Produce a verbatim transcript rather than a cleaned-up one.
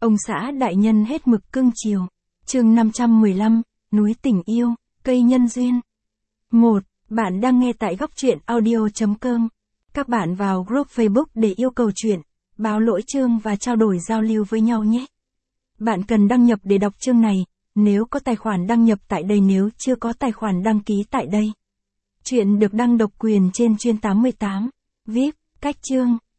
Ông xã đại nhân hết mực cưng chiều. Chương năm trăm mười lăm, núi tình yêu, cây nhân duyên. một. Bạn đang nghe tại góc truyện audio chấm com. Các bạn vào group Facebook để yêu cầu truyện, báo lỗi chương và trao đổi giao lưu với nhau nhé. Bạn cần đăng nhập để đọc chương này, nếu có tài khoản đăng nhập tại đây, nếu chưa có tài khoản đăng ký tại đây. Truyện được đăng độc quyền trên chuyên tám mươi tám. vê i pê, cách chương.